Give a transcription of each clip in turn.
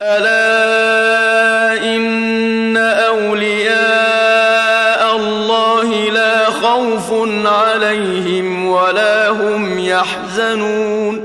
ألا إن أولياء الله لا خوف عليهم ولا هم يحزنون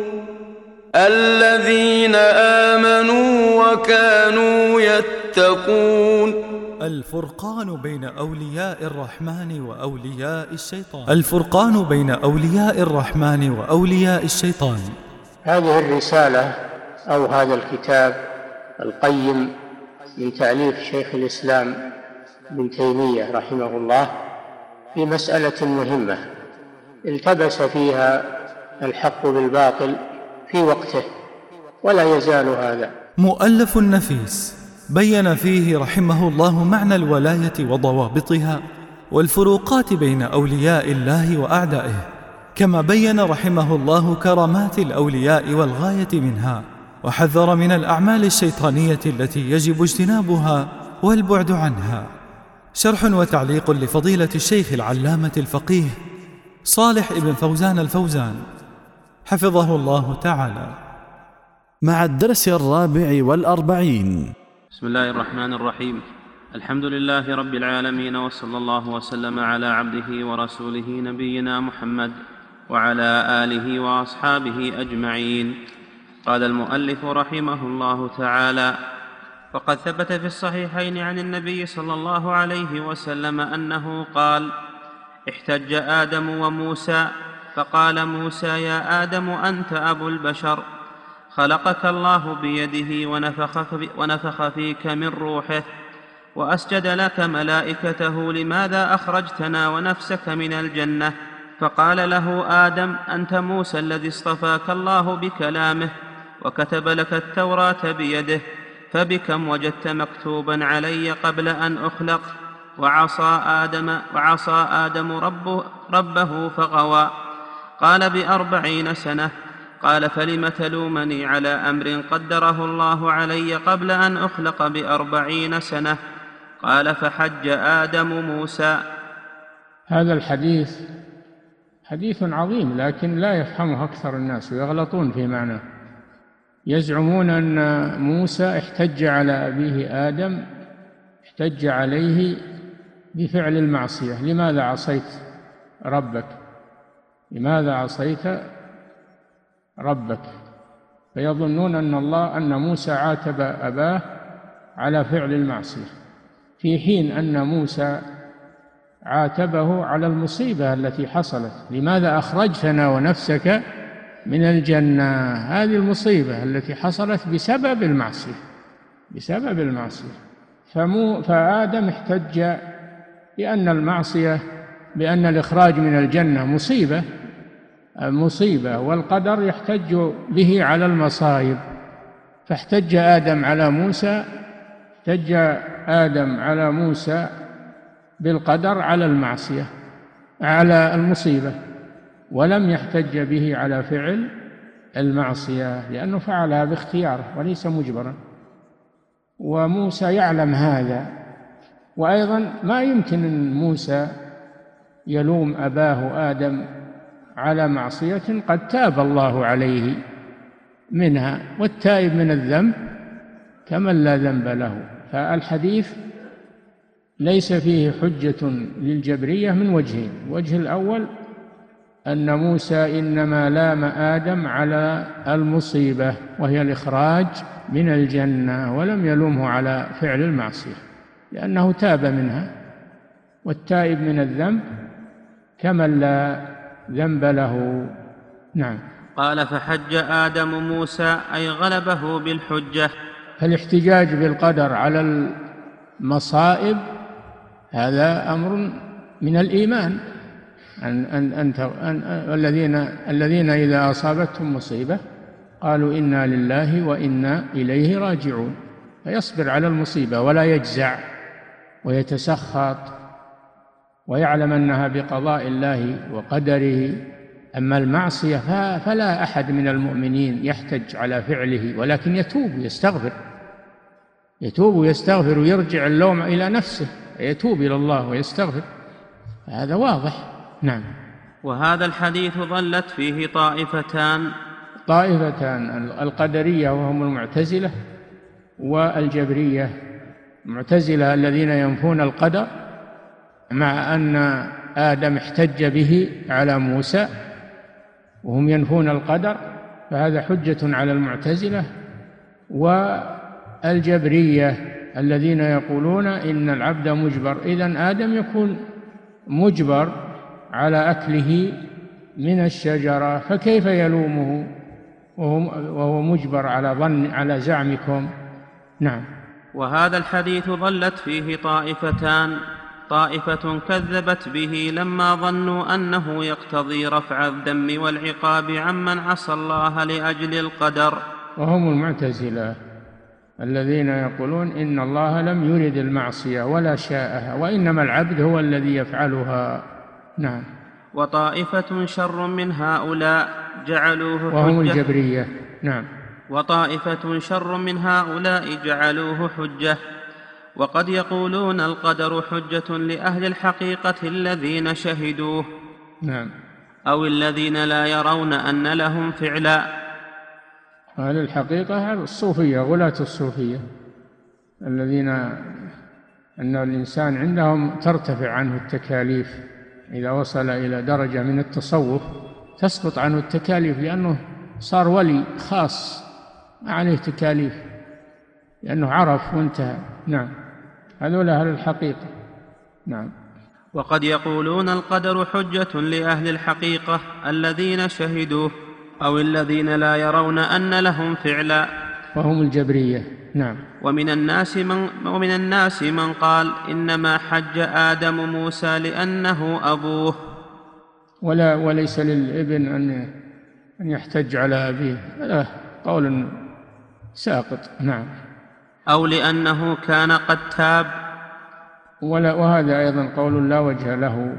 الذين آمنوا وكانوا يتقون. الفرقان بين أولياء الرحمن وأولياء الشيطان. الفرقان بين أولياء الرحمن وأولياء الشيطان. هذه الرسالة أو هذا الكتاب القيم من تأليف شيخ الإسلام ابن تيمية رحمه الله في مسألة مهمة التبس فيها الحق بالباطل في وقته ولا يزال هذا. مؤلف نفيس بين فيه رحمه الله معنى الولاية وضوابطها والفروقات بين أولياء الله وأعدائه، كما بين رحمه الله كرامات الأولياء والغاية منها، وحذر من الأعمال الشيطانية التي يجب اجتنابها والبعد عنها. شرح وتعليق لفضيلة الشيخ العلامة الفقيه صالح ابن فوزان الفوزان حفظه الله تعالى، مع الدرس 44. بسم الله الرحمن الرحيم. الحمد لله رب العالمين، وصلى الله وسلم على عبده ورسوله نبينا محمد وعلى آله وأصحابه أجمعين. قال المؤلف رحمه الله تعالى: فقد ثبت في الصحيحين عن النبي صلى الله عليه وسلم أنه قال: احتج آدم وموسى فقال موسى: يا آدم أنت أبو البشر، خلقك الله بيده ونفخ فيك من روحه وأسجد لك ملائكته، لماذا أخرجتنا ونفسك من الجنة؟ فقال له آدم: أنت موسى الذي اصطفاك الله بكلامه وكتب لك التوراة بيده، فبكم وجدت مكتوبا علي قبل أن أخلق؟ وعصى آدم ربه فغوى. قال: ب40 سنة. قال: فلم تلومني على أمر قدره الله علي قبل أن أخلق ب40 سنة؟ قال: فحج آدم موسى. هذا الحديث حديث عظيم، لكن لا يفهمه أكثر الناس ويغلطون في معناه. يزعمون أن موسى احتج على أبيه آدم، احتج عليه بفعل المعصية: لماذا عصيت ربك؟ لماذا عصيت ربك؟ فيظنون أن موسى عاتب أباه على فعل المعصية، في حين أن موسى عاتبه على المصيبة التي حصلت: لماذا أخرجتنا ونفسك من الجنة؟ هذه المصيبة التي حصلت بسبب المعصية. فآدم احتج بأن المعصية، بأن الإخراج من الجنة مصيبة، والقدر يحتج به على المصائب. فاحتج آدم على موسى بالقدر على المعصية، على المصيبة، ولم يحتج به على فعل المعصية، لأنه فعلها باختياره وليس مجبرا، وموسى يعلم هذا. وأيضا ما يمكن أن موسى يلوم أباه آدم على معصية قد تاب الله عليه منها، والتائب من الذنب كمن لا ذنب له. فالحديث ليس فيه حجة للجبرية من وجهين: الوجه الأول أن موسى إنما لام آدم على المصيبة وهي الإخراج من الجنة، ولم يلومه على فعل المعصية لأنه تاب منها، والتائب من الذنب كمن لا ذنب له. نعم. قال: فحج آدم موسى، أي غلبه بالحجة. فالاحتجاج بالقدر على المصائب هذا أمر من الإيمان، الذين إذا أصابتهم مصيبة قالوا إنا لله وإنا إليه راجعون، فيصبر على المصيبة ولا يجزع ويتسخط، ويعلم أنها بقضاء الله وقدره. أما المعصية فلا أحد من المؤمنين يحتج على فعله، ولكن يتوب ويستغفر ويرجع اللوم إلى نفسه، يتوب إلى الله ويستغفر، هذا واضح. نعم. وهذا الحديث ضلت فيه طائفتان: القدرية وهم المعتزلة، والجبرية المعتزلة الذين ينفون القدر، مع أن آدم احتج به على موسى وهم ينفون القدر، فهذا حجة على المعتزلة. والجبرية الذين يقولون إن العبد مجبر، إذن آدم يكون مجبر على أكله من الشجرة، فكيف يلومه وهو مجبر على زعمكم؟ نعم. وهذا الحديث ضلت فيه طائفتان، طائفة كذبت به لما ظنوا أنه يقتضي رفع الذم والعقاب عمن عصى الله لأجل القدر، وهم المعتزلة الذين يقولون إن الله لم يرد المعصية ولا شاءها، وإنما العبد هو الذي يفعلها. نعم. وطائفة شر من هؤلاء جعلوه حجة، وهم الجبرية. نعم. وطائفة شر من هؤلاء جعلوه حجة، وقد يقولون القدر حجة لأهل الحقيقة الذين شهدوه. نعم. أو الذين لا يرون أن لهم فعلا. أهل الحقيقة الصوفية، غلاة الصوفية الذين أن الإنسان عندهم ترتفع عنه التكاليف، إذا وصل إلى درجة من التصوف تسقط عنه التكاليف، لأنه صار ولي خاص ما عليه تكاليف، لأنه عرف وانتهى. نعم. هذول أهل الحقيقة. نعم. وقد يقولون القدر حجة لأهل الحقيقة الذين شهدوه، أو الذين لا يرون أن لهم فعلا، وهم الجبرية. نعم. ومن الناس من قال إنما حج آدم موسى لأنه أبوه، وليس للابن أن يحتج على أبيه، هذا قول ساقط. نعم. أو لأنه كان قد تاب، وهذا أيضا قول لا وجه له،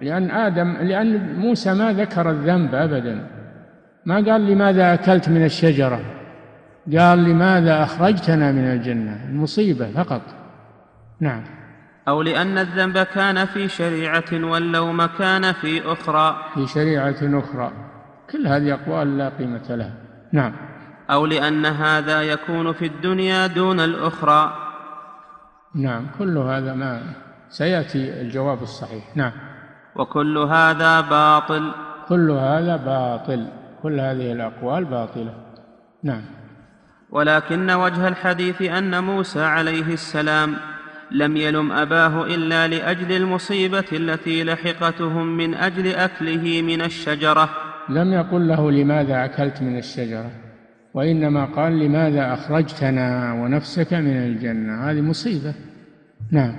لأن موسى ما ذكر الذنب أبدا، ما قال لماذا أكلت من الشجرة، قال لماذا أخرجتنا من الجنة، المصيبة فقط. نعم. أو لأن الذنب كان في شريعة واللوم كان في أخرى، في شريعة أخرى، كل هذه أقوال لا قيمة لها. نعم. أو لأن هذا يكون في الدنيا دون الأخرى. نعم. كل هذا ما سيأتي الجواب الصحيح. نعم. وكل هذا باطل، كل هذا باطل، كل هذه الأقوال باطلة. نعم. ولكن وجه الحديث أن موسى عليه السلام لم يلم أباه إلا لأجل المصيبة التي لحقتهم من أجل أكله من الشجرة. لم يقل له لماذا أكلت من الشجرة، وإنما قال لماذا أخرجتنا ونفسك من الجنة، هذه مصيبة. نعم.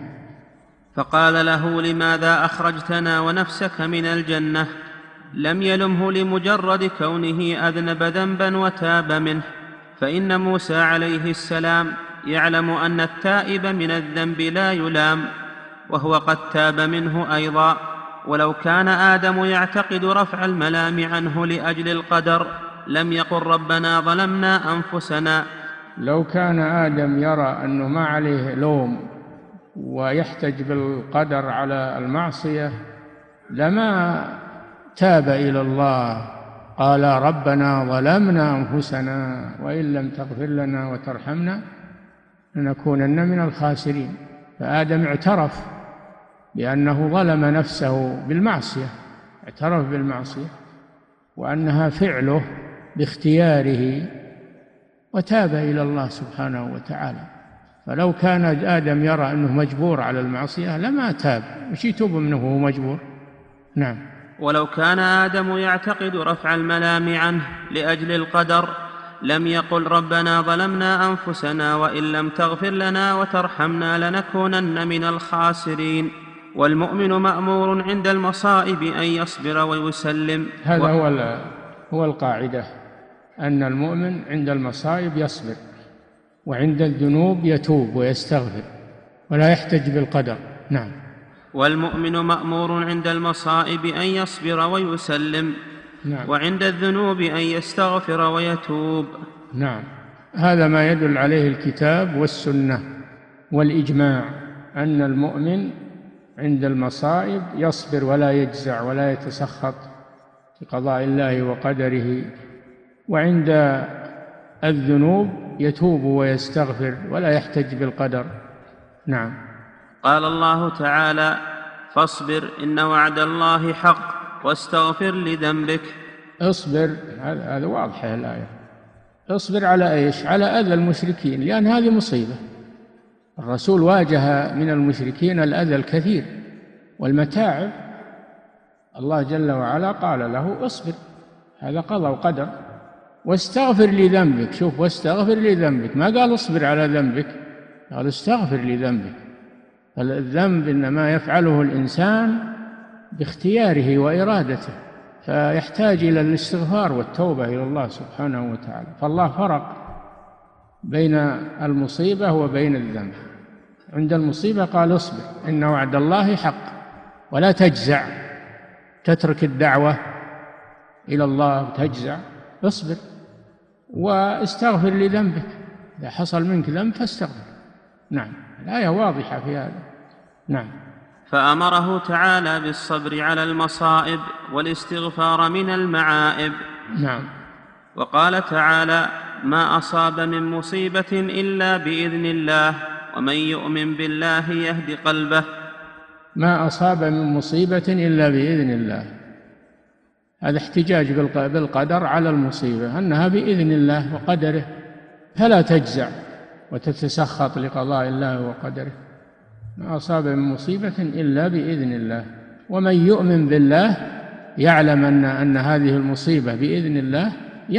فقال له لماذا أخرجتنا ونفسك من الجنة، لم يلمه لمجرد كونه أذنب ذنبا وتاب منه، فإن موسى عليه السلام يعلم أن التائب من الذنب لا يلام، وهو قد تاب منه أيضا. ولو كان آدم يعتقد رفع الملام عنه لأجل القدر لم يقل ربنا ظلمنا أنفسنا. لو كان آدم يرى أنه ما عليه لوم ويحتج بالقدر على المعصية لما تاب إلى الله، قال ربنا ظلمنا أنفسنا وإن لم تغفر لنا وترحمنا لنكونن من الخاسرين. فآدم اعترف بأنه ظلم نفسه بالمعصية، اعترف بالمعصية وأنها فعله باختياره، وتاب إلى الله سبحانه وتعالى. فلو كان آدم يرى أنه مجبور على المعصية لما تاب، وش يتوب منه وهو مجبور؟ نعم. ولو كان آدم يعتقد رفع الملام عنه لأجل القدر لم يقل ربنا ظلمنا أنفسنا وإن لم تغفر لنا وترحمنا لنكونن من الخاسرين. والمؤمن مأمور عند المصائب أن يصبر ويسلم. هذا هو القاعدة، أن المؤمن عند المصائب يصبر، وعند الذنوب يتوب ويستغفر ولا يحتج بالقدر. نعم. والمؤمن مأمور عند المصائب أن يصبر ويسلم. نعم. وعند الذنوب أن يستغفر ويتوب. نعم. هذا ما يدل عليه الكتاب والسنة والإجماع، أن المؤمن عند المصائب يصبر ولا يجزع ولا يتسخط بقضاء الله وقدره، وعند الذنوب يتوب ويستغفر ولا يحتج بالقدر. نعم. قال الله تعالى: فاصبر إن وعد الله حق واستغفر لذنبك. اصبر، هذا واضحة الآية. اصبر على إيش؟ على أذى المشركين، لأن هذه مصيبة. الرسول واجه من المشركين الأذى الكثير والمتاعب. الله جل وعلا قال له اصبر، هذا قضاء وقدر. واستغفر لذنبك، شوف، واستغفر لذنبك، ما قال اصبر على ذنبك، قال استغفر لذنبك. الذنب إنما يفعله الإنسان باختياره وإرادته، فيحتاج إلى الاستغفار والتوبة إلى الله سبحانه وتعالى. فالله فرق بين المصيبة وبين الذنب. عند المصيبة قال اصبر إن وعد الله حق، ولا تجزع تترك الدعوة إلى الله وتجزع، اصبر واستغفر لذنبك، إذا حصل منك ذنب فاستغفر. نعم، الآية واضحة في هذا. نعم. فأمره تعالى بالصبر على المصائب والاستغفار من المعائب. نعم. وقال تعالى: ما أصاب من مصيبة إلا بإذن الله ومن يؤمن بالله يهد قلبه. ما أصاب من مصيبة إلا بإذن الله، هذا احتجاج بالقدر على المصيبة، أنها بإذن الله وقدره، فلا تجزع وتتسخط لقضاء الله وقدره. ما أصاب من مصيبة إلا بإذن الله، ومن يؤمن بالله يعلم أن هذه المصيبة بإذن الله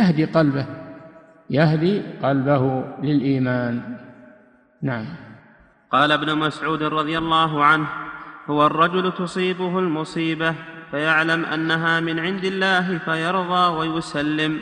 يهدي قلبه للإيمان. نعم. قال ابن مسعود رضي الله عنه: هو الرجل تصيبه المصيبة فيعلم أنها من عند الله فيرضى ويسلم.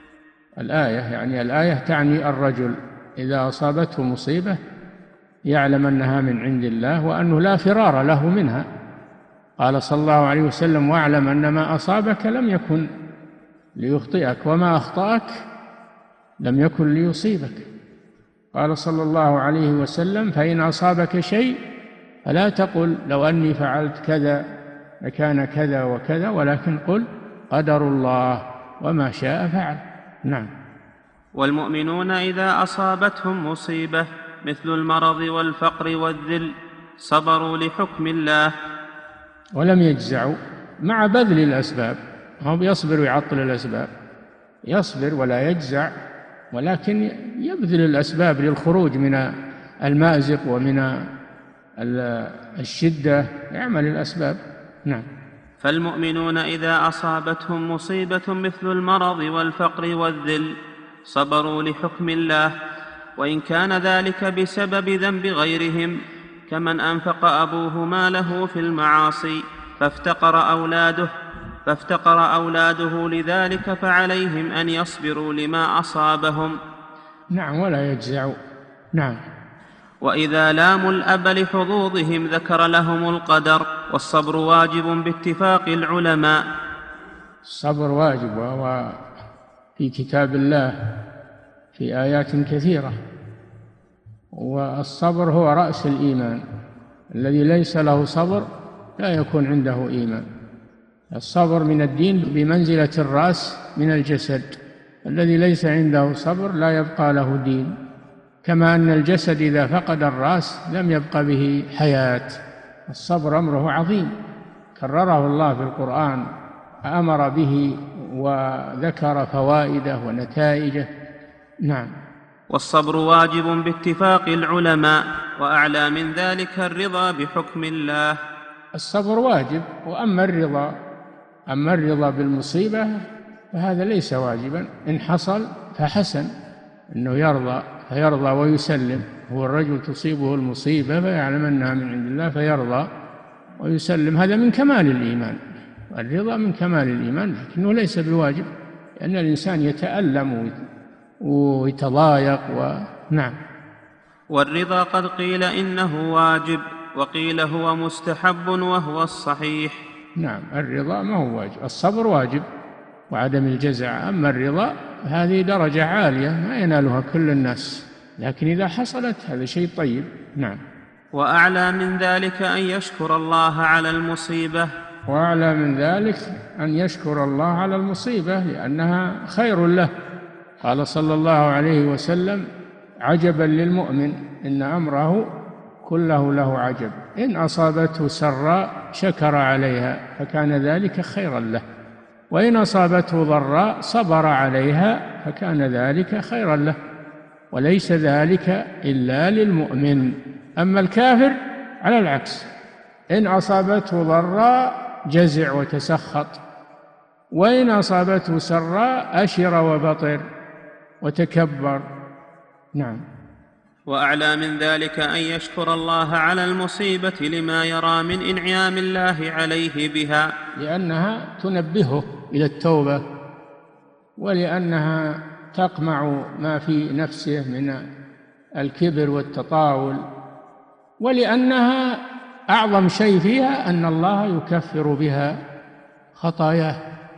الآية تعني الرجل إذا أصابته مصيبة يعلم أنها من عند الله وأنه لا فرار له منها. قال صلى الله عليه وسلم: واعلم أن ما أصابك لم يكن ليخطئك وما أخطأك لم يكن ليصيبك. قال صلى الله عليه وسلم: فإن أصابك شيء فلا تقل لو أني فعلت كذا لكان كذا وكذا، ولكن قل قدر الله وما شاء فعل. نعم. والمؤمنون إذا أصابتهم مصيبة مثل المرض والفقر والذل صبروا لحكم الله ولم يجزعوا مع بذل الأسباب. هم يصبر ويعطل الأسباب، يصبر ولا يجزع، ولكن يبذل الأسباب للخروج من المأزق ومن الشدة، يعمل الأسباب. نعم. فالمؤمنون إذا أصابتهم مصيبة مثل المرض والفقر والذل صبروا لحكم الله، وإن كان ذلك بسبب ذنب غيرهم، كمن أنفق أبوه ماله في المعاصي فافتقر أولاده لذلك، فعليهم أن يصبروا لما أصابهم. نعم، ولا يجزعوا. نعم. وإذا لاموا الأب لحظوظهم ذكر لهم القدر، والصبر واجب باتفاق العلماء. الصبر واجب، وهو في كتاب الله في آيات كثيرة. والصبر هو رأس الإيمان، الذي ليس له صبر لا يكون عنده إيمان. الصبر من الدين بمنزلة الرأس من الجسد، الذي ليس عنده صبر لا يبقى له دين، كما أن الجسد إذا فقد الرأس لم يبقى به حياة. الصبر أمره عظيم، كرره الله في القرآن، أمر به وذكر فوائده ونتائجه. نعم. والصبر واجب باتفاق العلماء، وأعلى من ذلك الرضا بحكم الله. الصبر واجب، وأما الرضا بالمصيبة فهذا ليس واجبا. إن حصل فحسن، إنه فيرضى ويسلم. هو الرجل تصيبه المصيبة فيعلم أنها من عند الله فيرضى ويسلم، هذا من كمال الإيمان. الرضا من كمال الإيمان، لكنه ليس بواجب، لأن الإنسان يتألم ويتضايق. نعم. والرضا قد قيل إنه واجب، وقيل هو مستحب وهو الصحيح. نعم، الرضا ما هو واجب، الصبر واجب وعدم الجزع. أما الرضا هذه درجة عالية ما ينالها كل الناس، لكن إذا حصلت هذا شيء طيب. نعم. وأعلى من ذلك أن يشكر الله على المصيبة. وأعلى من ذلك أن يشكر الله على المصيبة، لأنها خير له. قال صلى الله عليه وسلم: عجبا للمؤمن إن أمره كله له عجب، إن أصابته سراء شكر عليها فكان ذلك خيرا له، وإن أصابته ضراء صبر عليها فكان ذلك خيرا له، وليس ذلك إلا للمؤمن. أما الكافر على العكس، إن أصابته ضراء جزع وتسخط، وإن أصابته سراء أشر وبطر وتكبر. نعم. وأعلى من ذلك أن يشكر الله على المصيبة لما يرى من إنعام الله عليه بها، لأنها تنبهه إلى التوبة، ولأنها تقمع ما في نفسه من الكبر والتطاول، ولأنها أعظم شيء فيها أن الله يكفر بها خطاياه.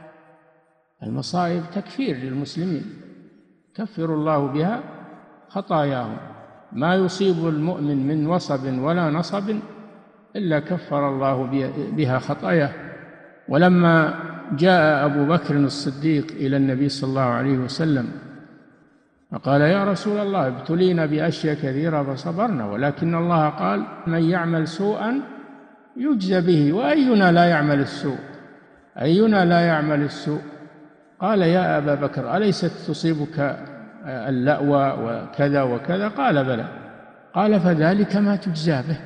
المصائب تكفير للمسلمين، كفر الله بها خطاياهم. ما يصيب المؤمن من وصب ولا نصب إلا كفر الله بها خطاياه. ولما جاء أبو بكر الصديق إلى النبي صلى الله عليه وسلم فقال: يا رسول الله، ابتلينا بأشياء كثيرة فصبرنا، ولكن الله قال: من يعمل سوءا يجزى به، وأينا لا يعمل السوء، أينا لا يعمل السوء. قال: يا أبا بكر، أليست تصيبك اللأوى وكذا وكذا؟ قال: بلى. قال: فذلك ما تجزى به،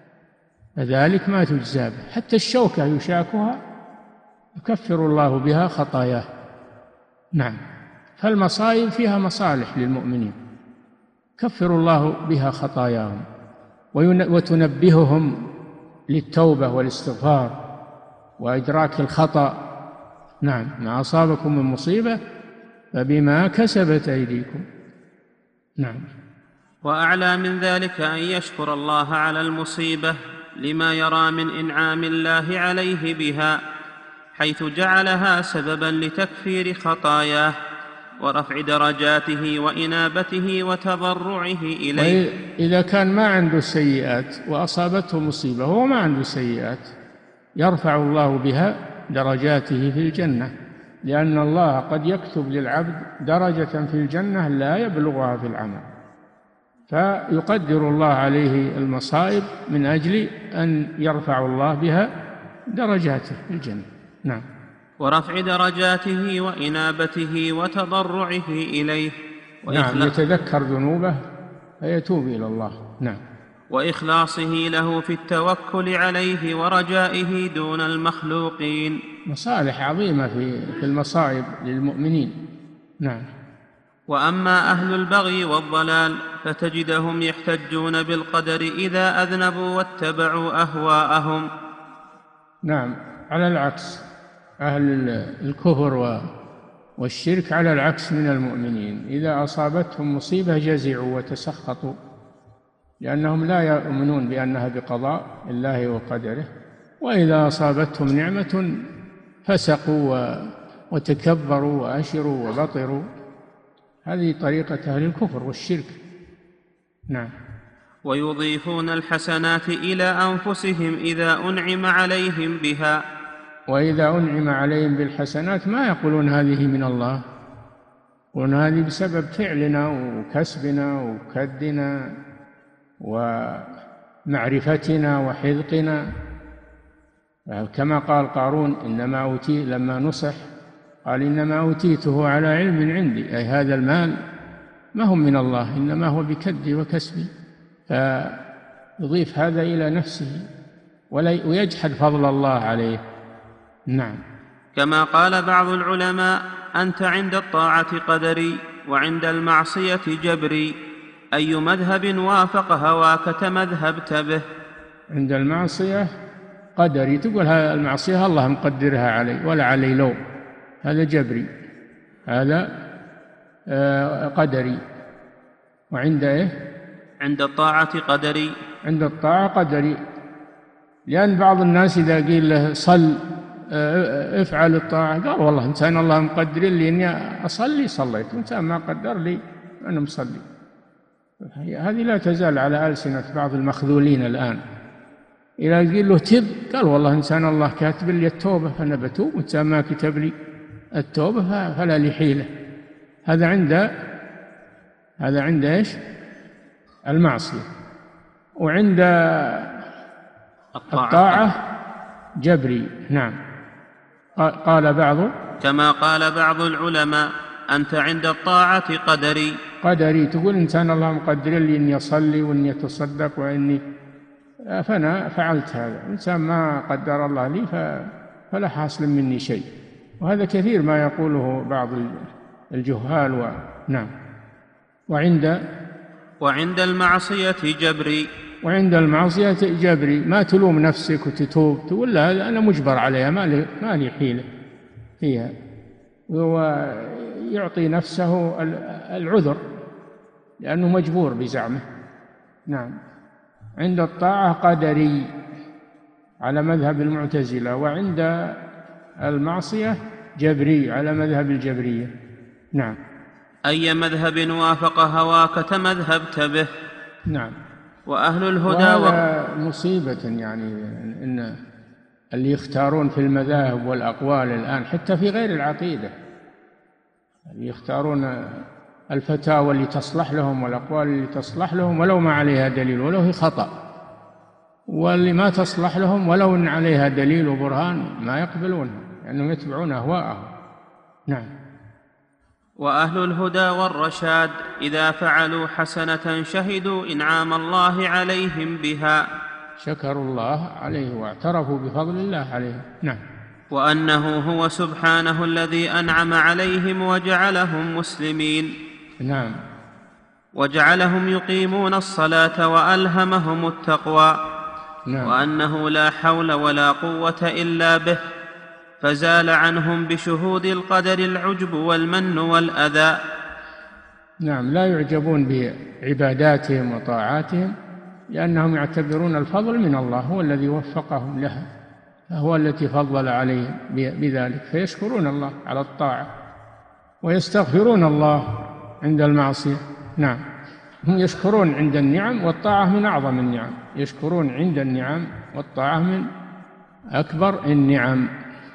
فذلك ما تجزى به، حتى الشوكة يشاكها يكفر الله بها خطاياه. نعم. فالمصائب فيها مصالح للمؤمنين، كفر الله بها خطاياهم وتنبههم للتوبة والاستغفار وإدراك الخطأ. نعم. ما أصابكم من مصيبة فبما كسبت أيديكم. نعم. وأعلى من ذلك أن يشكر الله على المصيبة لما يرى من إنعام الله عليه بها، حيث جعلها سببا لتكفير خطاياه ورفع درجاته وإنابته وتضرعه إليه. إذا كان ما عنده سيئات وأصابته مصيبة، هو ما عنده سيئات، يرفع الله بها درجاته في الجنة، لأن الله قد يكتب للعبد درجة في الجنة لا يبلغها في العمل، فيقدر الله عليه المصائب من أجل أن يرفع الله بها درجاته في الجنة. نعم. ورفع درجاته وإنابته وتضرعه إليه. نعم. يتذكر ذنوبه فيتوب إلى الله. نعم. وإخلاصه له في التوكل عليه ورجائه دون المخلوقين. مصالح عظيمة في المصائب للمؤمنين. نعم. وأما أهل البغي والضلال فتجدهم يحتجون بالقدر إذا أذنبوا واتبعوا أهواءهم. نعم. على العكس، أهل الكفر والشرك على العكس من المؤمنين، إذا أصابتهم مصيبة جزعوا وتسخطوا، لأنهم لا يؤمنون بأنها بقضاء الله وقدره، وإذا أصابتهم نعمة فسقوا وتكبروا وأشروا وبطروا. هذه طريقة أهل الكفر والشرك. نعم. ويضيفون الحسنات إلى أنفسهم إذا أنعم عليهم بها، وإذا أنعم عليهم بالحسنات ما يقولون هذه من الله، يقولون هذه بسبب فعلنا وكسبنا وكدنا ومعرفتنا وحذقنا، كما قال قارون: إنما أوتي لما نصح قال: إنما أوتيته على علم عندي، أي هذا المال ما هو من الله، إنما هو بكدي وكسبي، فيضيف هذا إلى نفسه ويجحد فضل الله عليه. نعم. كما قال بعض العلماء: أنت عند الطاعة قدري وعند المعصية جبري، أي مذهب وافق هواك تمذهبت به. عند المعصية قدري، تقول هذا المعصية الله مقدرها علي ولا علي لوم، هذا جبري، هذا قدري. وعند إيه؟ عند الطاعة قدري. عند الطاعة قدري، لأن بعض الناس إذا قيل له صل افعل الطاعة قال: والله إنسان الله مقدر لي إني أصلي صليت، وإنسان ما قدر لي أنا مصلي. هذه لا تزال على ألسنة بعض المخذولين الآن. إذا قيل له تب قال: والله إنسان الله كاتب لي التوبة فأنا بتوب، وإنسان ما كتب لي التوبة فلا لي حيلة. هذا عند إيش؟ المعصية. وعند الطاعة جبري. نعم. قال بعض كما قال بعض العلماء: أنت عند الطاعة قدري. تقول إنسان الله مقدر لي إني أصلي وإني أتصدق وإني، فأنا فعلت هذا. إنسان ما قدر الله لي فلا حاصل مني شيء. وهذا كثير ما يقوله بعض الجهال. نعم. وعند المعصية جبري. وعند المعصية جبري، ما تلوم نفسك وتتوب، تقول لا أنا مجبر عليها، ما لي حيلة فيها، ويعطي نفسه العذر لأنه مجبور بزعمه. نعم. عند الطاعة قدري على مذهب المعتزلة، وعند المعصية جبري على مذهب الجبرية. نعم. أي مذهب وافق هواك تمذهبت به. نعم. وأهل الهدى مصيبة، يعني إن اللي يختارون في المذاهب والأقوال الآن حتى في غير العقيدة، اللي يختارون الفتاوى اللي تصلح لهم والأقوال اللي تصلح لهم ولو ما عليها دليل ولو هي خطأ، واللي ما تصلح لهم ولو إن عليها دليل وبرهان ما يقبلونها لأنهم يتبعون أهواءهم. نعم. وأهل الهدى والرشاد إذا فعلوا حسنة شهدوا إنعام الله عليهم بها، شكروا الله عليه واعترفوا بفضل الله عليه. نعم. وأنه هو سبحانه الذي أنعم عليهم وجعلهم مسلمين. نعم. وجعلهم يقيمون الصلاة وألهمهم التقوى. نعم. وأنه لا حول ولا قوة إلا به، فزال عنهم بشهود القدر العجب والمن والأذى. نعم. لا يعجبون بعباداتهم وطاعاتهم لأنهم يعتبرون الفضل من الله، هو الذي وفقهم لها، هو التي فضل عليهم بذلك، فيشكرون الله على الطاعة ويستغفرون الله عند المعصية. نعم. هم يشكرون عند النعم، والطاعة من أعظم النعم، يشكرون عند النعم والطاعة من أكبر النعم.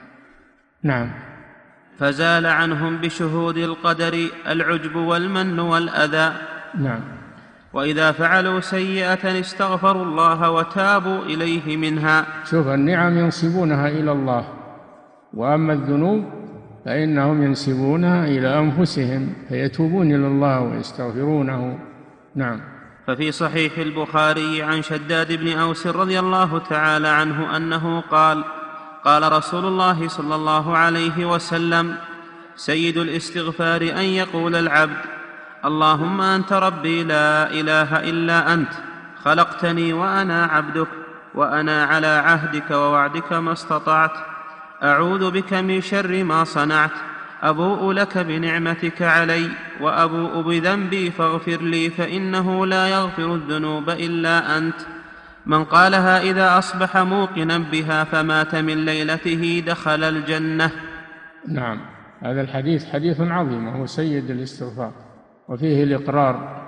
نعم. فزال عنهم بشهود القدر العجب والمن والأذى. نعم. وإذا فعلوا سيئة استغفروا الله وتابوا إليه منها. شوف، النعم ينسبونها إلى الله، وأما الذنوب فإنهم ينسبونها إلى أنفسهم فيتوبون إلى الله ويستغفرونه. نعم. ففي صحيح البخاري عن شداد بن أوس رضي الله تعالى عنه أنه قال: قال رسول الله صلى الله عليه وسلم: سيد الاستغفار أن يقول العبد: اللهم أنت ربي لا إله إلا أنت، خلقتني وأنا عبدك، وأنا على عهدك ووعدك ما استطعت، أعوذ بك من شر ما صنعت، أبوء لك بنعمتك علي وأبوء بذنبي فاغفر لي فإنه لا يغفر الذنوب إلا أنت. من قالها إذا أصبح موقنا بها فمات من ليلته دخل الجنة. نعم. هذا الحديث حديث عظيم، وهو سيد الاستغفار، وفيه الإقرار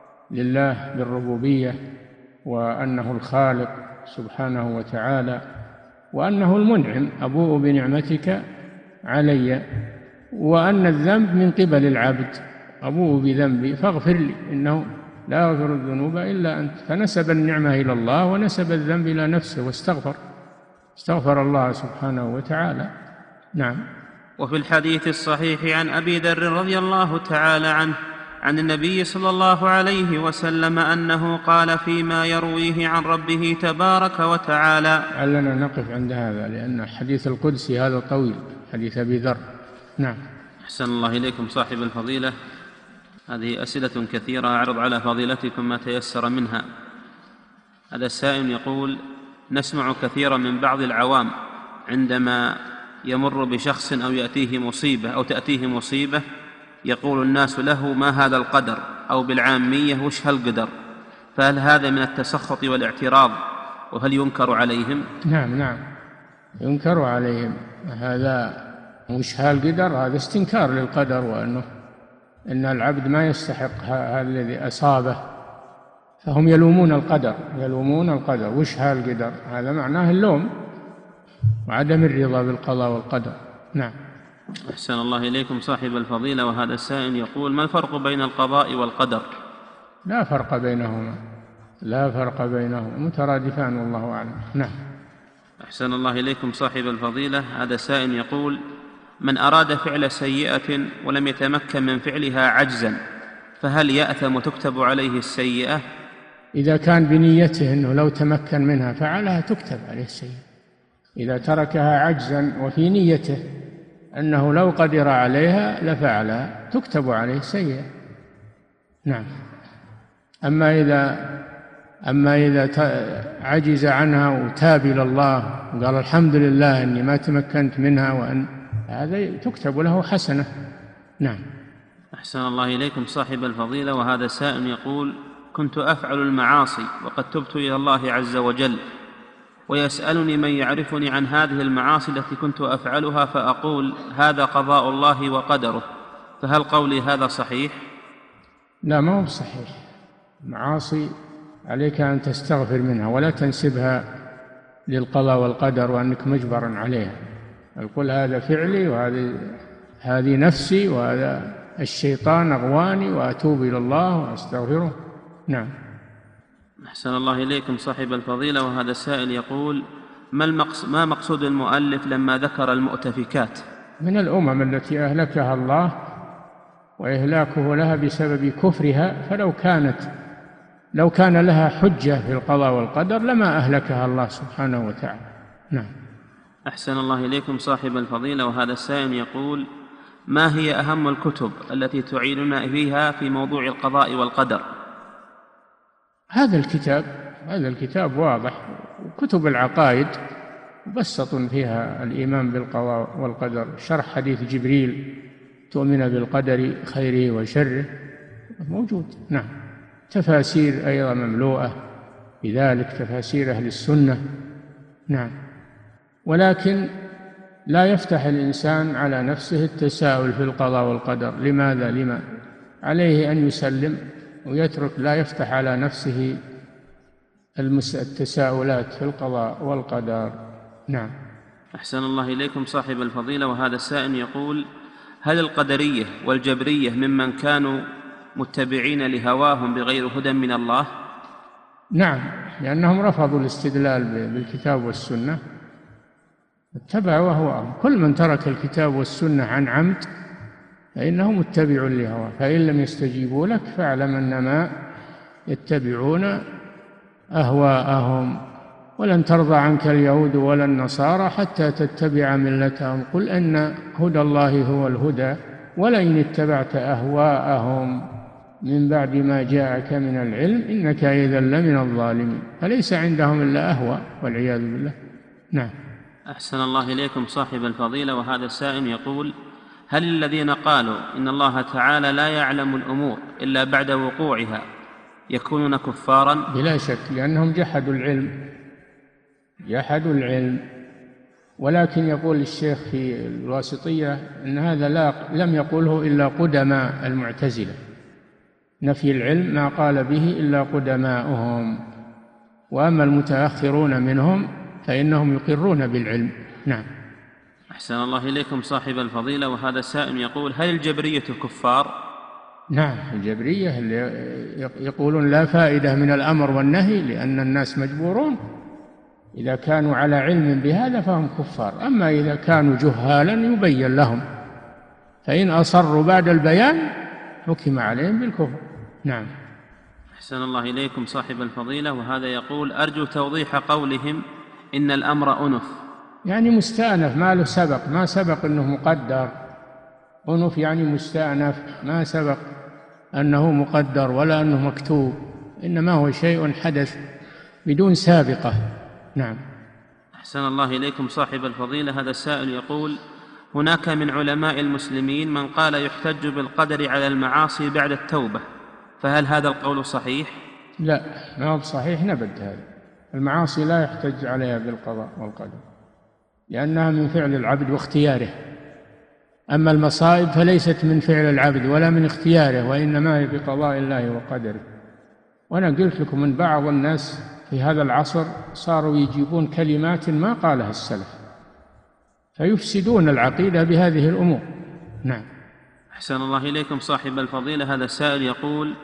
لله بالربوبية، وأنه الخالق سبحانه وتعالى، وأنه المنعم، أبوء بنعمتك علي، وأن الذنب من قبل العبد، أبوء بذنبي فاغفر لي إنه لا يغفر الذنوب إلا أنت. فنسب النعمة إلى الله ونسب الذنب إلى نفسه استغفر الله سبحانه وتعالى. نعم. وفي الحديث الصحيح عن أبي ذر رضي الله تعالى عنه عن النبي صلى الله عليه وسلم أنه قال فيما يرويه عن ربه تبارك وتعالى. علنا نقف عند هذا لأن الحديث القدسي هذا طويل، حديث أبي ذر. نعم. أحسن الله إليكم صاحب الفضيلة. هذه أسئلة كثيرة أعرض على فضيلتكم ما تيسر منها. هذا السائل يقول: نسمع كثيرا من بعض العوام عندما يمر بشخص أو يأتيه مصيبة أو تأتيه مصيبة يقول الناس له: ما هذا القدر؟ أو بالعامية: وش هالقدر؟ فهل هذا من التسخط والاعتراض؟ وهل ينكر عليهم؟ نعم ينكر عليهم. هذا وش هالقدر؟ هذا استنكار للقدر، وأنه إن العبد ما يستحق هذا الذي أصابه، فهم يلومون القدر. وش هالقدر؟ هذا معناه اللوم وعدم الرضا بالقضاء والقدر. نعم. أحسن الله إليكم صاحب الفضيلة. وهذا السائل يقول: ما الفرق بين القضاء والقدر؟ لا فرق بينهما، لا فرق بينهما، مترادفان والله أعلم. نعم. أحسن الله إليكم صاحب الفضيلة. هذا سائل يقول: من أراد فعل سيئة ولم يتمكن من فعلها عجزا فهل يأثم وتكتب عليه السيئة؟ إذا كان بنيته أنه لو تمكن منها فعلها تكتب عليه السيئة. إذا تركها عجزا وفي نيته أنه لو قدر عليها لفعلها تكتب عليه سيئة. نعم. أما إذا عجز عنها وتاب إلى الله وقال الحمد لله أني ما تمكنت منها، هذا تكتب له حسنة. نعم. أحسن الله إليكم صاحب الفضيلة. وهذا سائل يقول: كنت أفعل المعاصي وقد تبت إلى الله عز وجل، ويسألني من يعرفني عن هذه المعاصي التي كنت أفعلها فأقول هذا قضاء الله وقدره، فهل قولي هذا صحيح؟ لا، ما هو صحيح. المعاصي عليك أن تستغفر منها ولا تنسبها للقضاء والقدر وأنك مجبر عليها. القل هذا فعلي وهذه نفسي وهذا الشيطان أغواني وأتوب إلى الله وأستغفره. نعم. أحسن الله إليكم صاحب الفضيلة. وهذا سائل يقول: ما مقصود المؤلف لما ذكر المؤتفكات؟ من الأمم التي أهلكها الله وإهلاكه لها بسبب كفرها، لو كان لها حجة في القضاء والقدر لما أهلكها الله سبحانه وتعالى. نعم. أحسن الله إليكم صاحب الفضيلة. وهذا السائل يقول: ما هي أهم الكتب التي تعيننا فيها في موضوع القضاء والقدر؟ هذا الكتاب واضح، وكتب العقائد مبسط فيها الإيمان بالقضاء والقدر، شرح حديث جبريل تؤمن بالقدر خيره وشره موجود. نعم. تفاسير أيضا مملوءة بذلك، تفاسير أهل السنة. نعم. ولكن لا يفتح الإنسان على نفسه التساؤل في القضاء والقدر. لماذا؟ عليه أن يسلم ويترك، لا يفتح على نفسه التساؤلات في القضاء والقدر. نعم. أحسن الله إليكم صاحب الفضيلة. وهذا السائل يقول: هل القدرية والجبرية ممن كانوا متبعين لهواهم بغير هدى من الله؟ نعم، لأنهم رفضوا الاستدلال بالكتاب والسنة، اتبعوا أهواءهم. كل من ترك الكتاب والسنة عن عمد فإنه متبع لهواه، فإن لم يستجيبوا لك فاعلم أنما يتبعون أهواءهم. ولن ترضى عنك اليهود ولا النصارى حتى تتبع ملتهم، قل إن هدى الله هو الهدى ولئن اتبعت أهواءهم من بعد ما جاءك من العلم إنك إذا لمن الظالمين. فليس عندهم إلا أهواء والعياذ بالله. نعم. أحسن الله إليكم صاحب الفضيلة. وهذا السائل يقول: هل الذين قالوا إن الله تعالى لا يعلم الأمور إلا بعد وقوعها يكونون كفارا؟ بلا شك، لأنهم جحدوا العلم. ولكن يقول الشيخ في الواسطية إن هذا لم يقوله إلا قدماء المعتزلة، نفي العلم ما قال به إلا قدماؤهم، وأما المتأخرون منهم فإنهم يقرون بالعلم. نعم. أحسن الله إليكم صاحب الفضيلة. وهذا السائل يقول: هل الجبرية كفار؟ نعم، الجبرية اللي يقولون لا فائدة من الأمر والنهي لأن الناس مجبورون، إذا كانوا على علم بهذا فهم كفار. أما إذا كانوا جهالا يبين لهم، فإن أصروا بعد البيان حكم عليهم بالكفر. نعم. أحسن الله إليكم صاحب الفضيلة. وهذا يقول: أرجو توضيح قولهم إن الأمر أنف. يعني مستأنف، ما له سبق، ما سبق أنه مقدر. أنف يعني مستأنف، ما سبق أنه مقدر ولا أنه مكتوب، إنما هو شيء حدث بدون سابقة. نعم. أحسن الله إليكم صاحب الفضيلة. هذا السائل يقول: هناك من علماء المسلمين من قال يحتج بالقدر على المعاصي بعد التوبة، فهل هذا القول صحيح؟ لا، ما هو صحيح نبت. هذا المعاصي لا يحتج عليها بالقضاء والقدر لأنها من فعل العبد واختياره، أما المصائب فليست من فعل العبد ولا من اختياره، وإنما هي بقضاء الله وقدره. وأنا قلت لكم أن بعض الناس في هذا العصر صاروا يجيبون كلمات ما قالها السلف فيفسدون العقيدة بهذه الأمور. نعم. أحسن الله إليكم صاحب الفضيلة. هذا السائل يقول: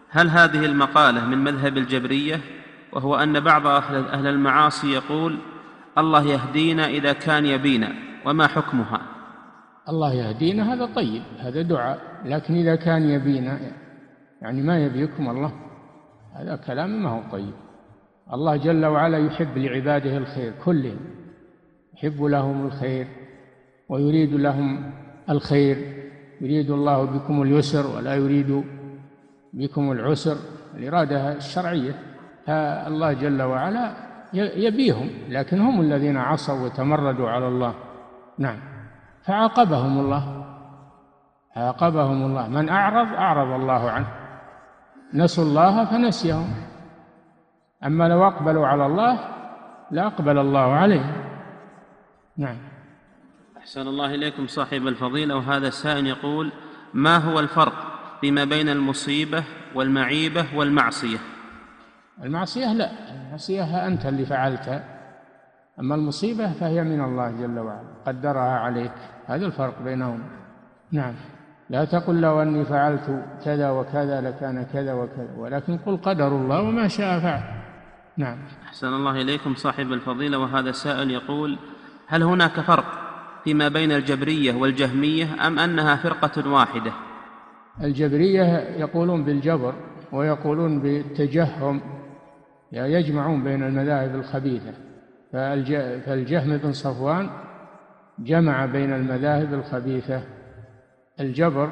هل هذه المقالة من مذهب الجبرية، وهو أن بعض أهل المعاصي يقول الله يهدينا إذا كان يبينا، وما حكمها؟ الله يهدينا هذا طيب، هذا دعاء، لكن إذا كان يبينا يعني ما يبيكم الله، هذا كلام ما هو طيب. الله جل وعلا يحب لعباده الخير كلهم، يحب لهم الخير ويريد لهم الخير، يريد الله بكم اليسر ولا يريد بكم العسر، الإرادة الشرعية. فالله جل وعلا يبيهم، لكن هم الذين عصوا وتمردوا على الله. نعم، فعاقبهم الله، عاقبهم الله. من أعرض الله عنه، نسوا الله فنسيهم. أما لو أقبلوا على الله لا أقبل الله عليهم. نعم. أحسن الله إليكم صاحب الفضيلة، وهذا السائل يقول: ما هو الفرق فيما بين المصيبة والمعيبة والمعصية؟ المعصية لا، المعصية أنت اللي فعلتها، أما المصيبة فهي من الله جل وعلا قدرها عليك، هذا الفرق بينهم. نعم، لا تقل لو أني فعلت كذا وكذا لكان كذا وكذا، ولكن قل قدر الله وما شاء فعل. نعم. أحسن الله إليكم صاحب الفضيلة، وهذا السائل يقول: هل هناك فرق فيما بين الجبرية والجهمية أم أنها فرقة واحدة؟ الجبرية يقولون بالجبر ويقولون بالتجهم، يجمعون بين المذاهب الخبيثة. فالجهم بن صفوان جمع بين المذاهب الخبيثة، الجبر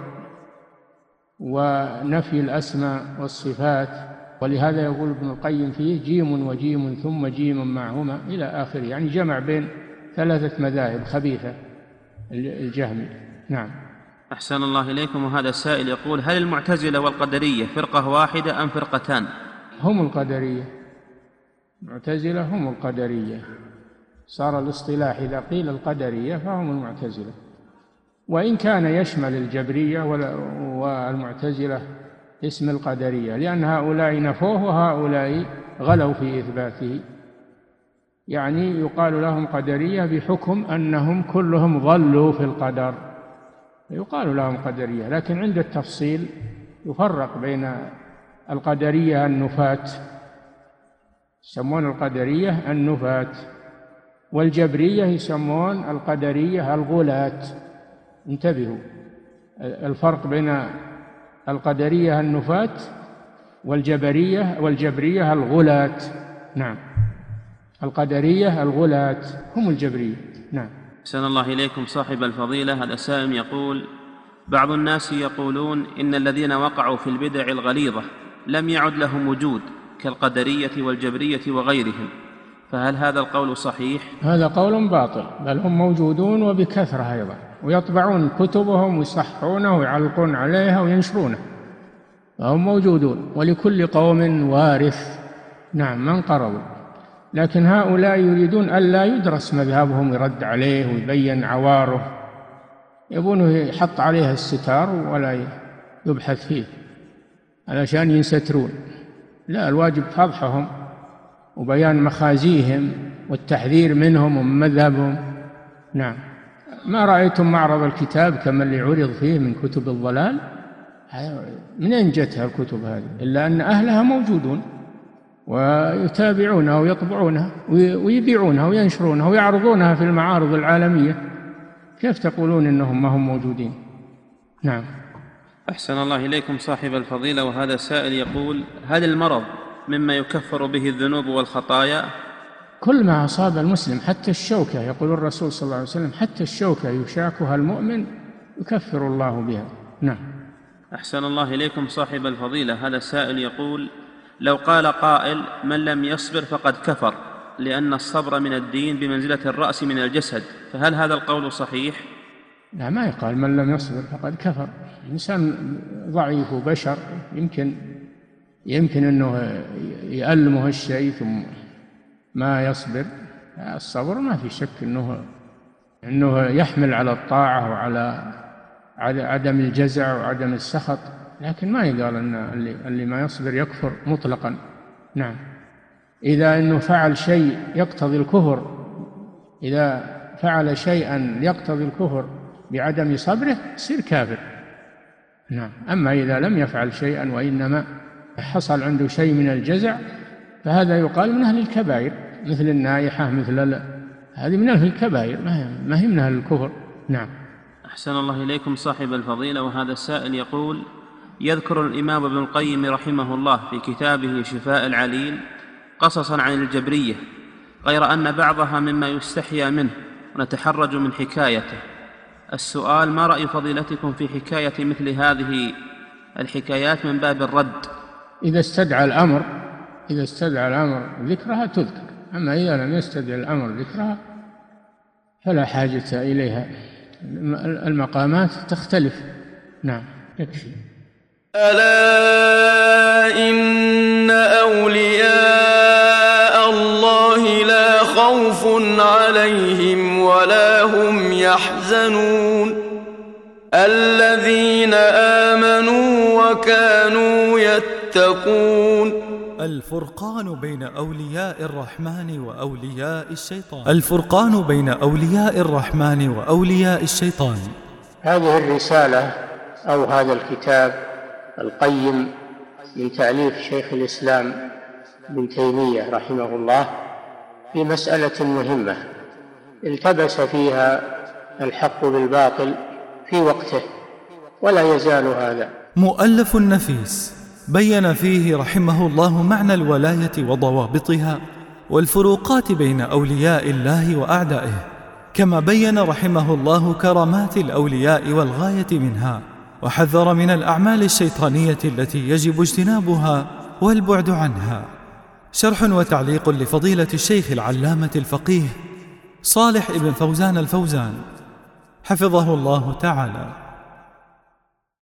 ونفي الأسماء والصفات، ولهذا يقول ابن القيم فيه جيم وجيم ثم جيم معهما إلى آخره، يعني جمع بين ثلاثة مذاهب خبيثة الجهمي. نعم. أحسن الله إليكم، وهذا السائل يقول: هل المعتزلة والقدرية فرقة واحدة أم فرقتان؟ هم القدرية، المعتزلة هم القدرية، صار الاصطلاح إذا قيل القدرية فهم المعتزلة، وإن كان يشمل الجبرية والمعتزلة اسم القدرية، لأن هؤلاء نفوه وهؤلاء غلوا في إثباته، يعني يقال لهم قدرية بحكم أنهم كلهم ضلوا في القدر، يقال لهم قدرية. لكن عند التفصيل يفرق بين القدرية النفاة، يسمون القدرية النفاة، والجبرية يسمون القدرية الغلاة. انتبهوا، الفرق بين القدرية النفاة والجبرية الغلاة. نعم، القدرية الغلاة هم الجبرية. نعم. أحسن الله إليكم صاحب الفضيلة، هذا سائل يقول: بعض الناس يقولون إن الذين وقعوا في البدع الغليظة لم يعد لهم وجود كالقدرية والجبرية وغيرهم، فهل هذا القول صحيح؟ هذا قول باطل، بل هم موجودون وبكثرة أيضا، ويطبعون كتبهم ويصححونه ويعلقون عليها وينشرونه، فهم موجودون، ولكل قوم وارث. نعم، من قرضوا. لكن هؤلاء يريدون ألا يدرس مذهبهم، يرد عليه ويبين عواره، يبونه يحط عليها الستار ولا يبحث فيه علشان ينسترون. لا، الواجب فضحهم وبيان مخازيهم والتحذير منهم ومن مذهبهم. نعم. ما رأيتم معرض الكتاب كما اللي عرض فيه من كتب الضلال؟ من أين جتها الكتب هذه؟ إلا أن أهلها موجودون ويتابعونها ويطبعونها ويبيعونها وينشرونها ويعرضونها في المعارض العالمية، كيف تقولون إنهم ما هم موجودين؟ نعم. أحسن الله إليكم صاحب الفضيلة، وهذا سائل يقول: هل المرض مما يكفر به الذنوب والخطايا؟ كل ما أصاب المسلم، حتى الشوكة، يقول الرسول صلى الله عليه وسلم: حتى الشوكة يشاكها المؤمن يكفر الله بها. نعم. أحسن الله إليكم صاحب الفضيلة، هذا السائل يقول: لو قال قائل من لم يصبر فقد كفر، لأن الصبر من الدين بمنزلة الرأس من الجسد، فهل هذا القول صحيح؟ لا، ما يقال من لم يصبر فقد كفر. الإنسان ضعيف وبشر، يمكن أنه يألمه الشيء ثم ما يصبر. الصبر ما في شك أنه يحمل على الطاعة وعلى عدم الجزع وعدم السخط، لكن ما يقال أن اللي ما يصبر يكفر مطلقا. نعم. إذا أنه فعل شيء يقتضي الكفر، إذا فعل شيئا يقتضي الكفر بعدم صبره يصير كافر. نعم. أما إذا لم يفعل شيئا وإنما حصل عنده شيء من الجزع فهذا يقال من أهل الكبائر، مثل النائحة، هذه من أهل الكبائر، ما هي من أهل الكفر. نعم. أحسن الله إليكم صاحب الفضيلة. وهذا السائل يقول: يذكر الإمام ابن القيم رحمه الله في كتابه شفاء العليل قصصا عن الجبرية، غير أن بعضها مما يستحيا منه ونتحرج من حكايته. السؤال: ما رأي فضيلتكم في حكاية مثل هذه الحكايات من باب الرد؟ إذا استدعى الأمر ذكرها تذكر، أما إذا لم يستدعى الأمر ذكرها فلا حاجة إليها، المقامات تختلف. نعم، يكفي. ألا إن أولياء الله لا خوف عليهم ولا هم يحزنون الذين آمنوا وكانوا يتقون. الفرقان بين أولياء الرحمن وأولياء الشيطان. الفرقان بين أولياء الرحمن وأولياء الشيطان. هذه الرسالة أو هذا الكتاب القيم من تأليف شيخ الإسلام ابن تيمية رحمه الله في مسألة مهمة التبس فيها الحق بالباطل في وقته، ولا يزال هذا. مؤلف نفيس بين فيه رحمه الله معنى الولاية وضوابطها والفروقات بين أولياء الله وأعدائه، كما بين رحمه الله كرامات الأولياء والغاية منها، وحذر من الأعمال الشيطانية التي يجب اجتنابها والبعد عنها. شرح وتعليق لفضيلة الشيخ العلامة الفقيه صالح ابن فوزان الفوزان حفظه الله تعالى.